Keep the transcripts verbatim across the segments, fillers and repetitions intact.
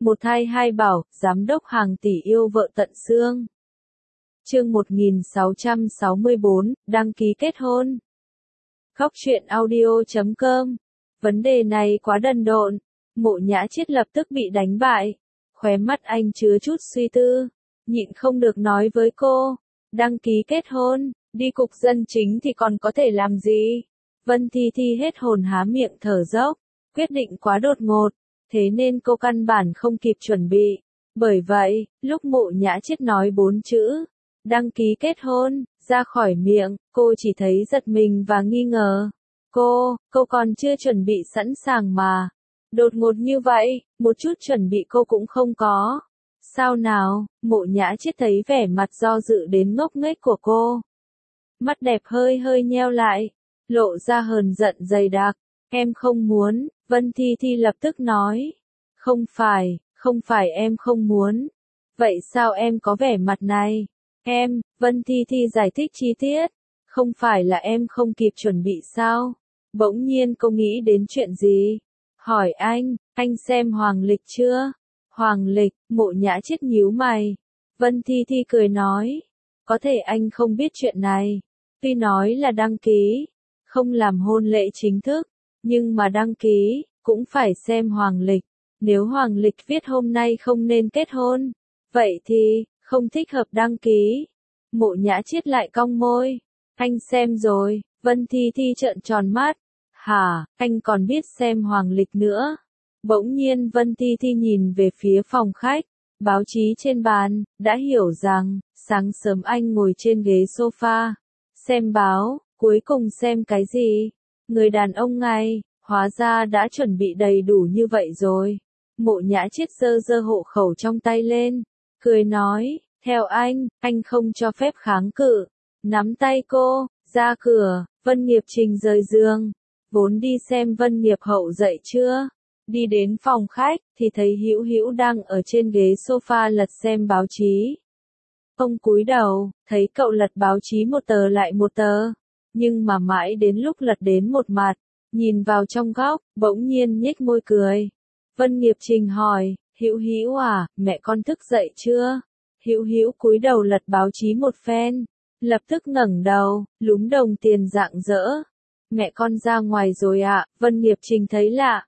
Một thai hai bảo, giám đốc hàng tỷ yêu vợ tận xương. Chương một nghìn sáu trăm sáu mươi bốn, đăng ký kết hôn. Khóc chuyện audio chấm com. Vấn đề này quá đần độn. Mộ Nhã Chiết lập tức bị đánh bại. Khóe mắt anh chứa chút suy tư. Nhịn không được nói với cô. Đăng ký kết hôn, đi cục dân chính thì còn có thể làm gì? Vân Thi Thi hết hồn há miệng thở dốc. Quyết định quá đột ngột. Thế nên cô căn bản không kịp chuẩn bị. Bởi vậy, lúc Mộ Nhã Chiết nói bốn chữ đăng ký kết hôn ra khỏi miệng, cô chỉ thấy giật mình và nghi ngờ. Cô, cô còn chưa chuẩn bị sẵn sàng mà. Đột ngột như vậy, một chút chuẩn bị cô cũng không có. Sao nào? Mộ Nhã Chiết thấy vẻ mặt do dự đến ngốc nghếch của cô. Mắt đẹp hơi hơi nheo lại, lộ ra hờn giận dày đặc. Em không muốn, Vân Thi Thi lập tức nói. Không phải, không phải em không muốn. Vậy sao em có vẻ mặt này? Em, Vân Thi Thi giải thích chi tiết. Không phải là em không kịp chuẩn bị sao? Bỗng nhiên cô nghĩ đến chuyện gì? Hỏi anh, anh xem hoàng lịch chưa? Hoàng lịch, Mộ Nhã Chiết nhíu mày. Vân Thi Thi cười nói. Có thể anh không biết chuyện này. Tuy nói là đăng ký, không làm hôn lễ chính thức, nhưng mà đăng ký, cũng phải xem hoàng lịch. Nếu hoàng lịch viết hôm nay không nên kết hôn, vậy thì, không thích hợp đăng ký. Mộ Nhã Chiết lại cong môi. Anh xem rồi, Vân Thi Thi trợn tròn mắt. Hả, anh còn biết xem hoàng lịch nữa. Bỗng nhiên Vân Thi Thi nhìn về phía phòng khách, báo chí trên bàn, đã hiểu rằng, sáng sớm anh ngồi trên ghế sofa, xem báo, cuối cùng xem cái gì? Người đàn ông này, hóa ra đã chuẩn bị đầy đủ như vậy rồi. Mộ Nhã Chiết giơ giơ hộ khẩu trong tay lên, cười nói, theo anh, anh không cho phép kháng cự. Nắm tay cô, ra cửa, Vân Nghiệp Trình rời giường, vốn đi xem Vân Nghiệp Hậu dậy chưa. Đi đến phòng khách, thì thấy Hữu Hữu đang ở trên ghế sofa lật xem báo chí. Ông cúi đầu, thấy cậu lật báo chí một tờ lại một tờ. Nhưng mà mãi đến lúc lật đến một mặt, nhìn vào trong góc, bỗng nhiên nhếch môi cười. Vân Nghiệp Trình hỏi, Hữu Hữu à, mẹ con thức dậy chưa? Hữu Hữu cúi đầu lật báo chí một phen, lập tức ngẩng đầu, lúm đồng tiền rạng rỡ. Mẹ con ra ngoài rồi ạ. Vân Nghiệp Trình thấy lạ.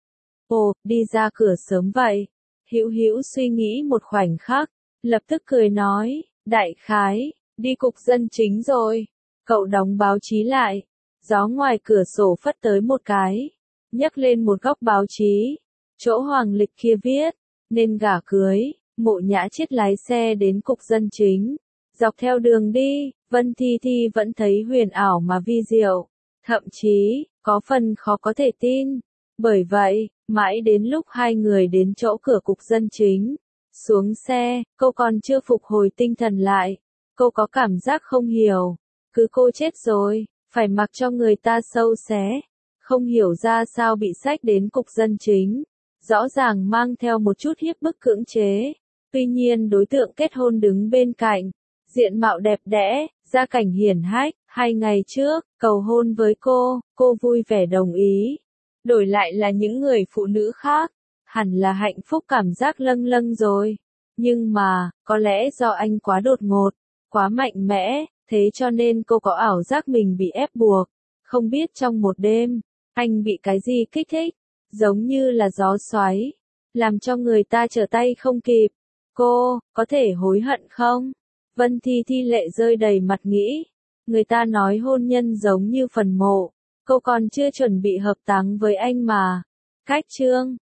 Ồ, đi ra cửa sớm vậy. Hữu Hữu suy nghĩ một khoảnh khắc, lập tức cười nói, đại khái, đi cục dân chính rồi. Cậu đóng báo chí lại. Gió ngoài cửa sổ phất tới một cái, nhấc lên một góc báo chí. Chỗ hoàng lịch kia viết, nên gả cưới. Mộ Nhã Chiết lái xe đến cục dân chính. Dọc theo đường đi, Vân Thi Thi vẫn thấy huyền ảo mà vi diệu. Thậm chí, có phần khó có thể tin. Bởi vậy, mãi đến lúc hai người đến chỗ cửa cục dân chính, xuống xe, cô còn chưa phục hồi tinh thần lại. Cô có cảm giác không hiểu. Cứ cô chết rồi, phải mặc cho người ta sâu xé. Không hiểu ra sao bị xách đến cục dân chính. Rõ ràng mang theo một chút hiếp bức cưỡng chế. Tuy nhiên đối tượng kết hôn đứng bên cạnh. Diện mạo đẹp đẽ, gia cảnh hiển hách. Hai ngày trước, cầu hôn với cô, cô vui vẻ đồng ý. Đổi lại là những người phụ nữ khác, hẳn là hạnh phúc cảm giác lâng lâng rồi. Nhưng mà, có lẽ do anh quá đột ngột, quá mạnh mẽ, thế cho nên cô có ảo giác mình bị ép buộc. Không biết trong một đêm, anh bị cái gì kích thích, giống như là gió xoáy, làm cho người ta trở tay không kịp. Cô, có thể hối hận không? Vân Thi Thi lệ rơi đầy mặt nghĩ. Người ta nói hôn nhân giống như phần mộ. Cô còn chưa chuẩn bị hợp táng với anh mà. Cách chương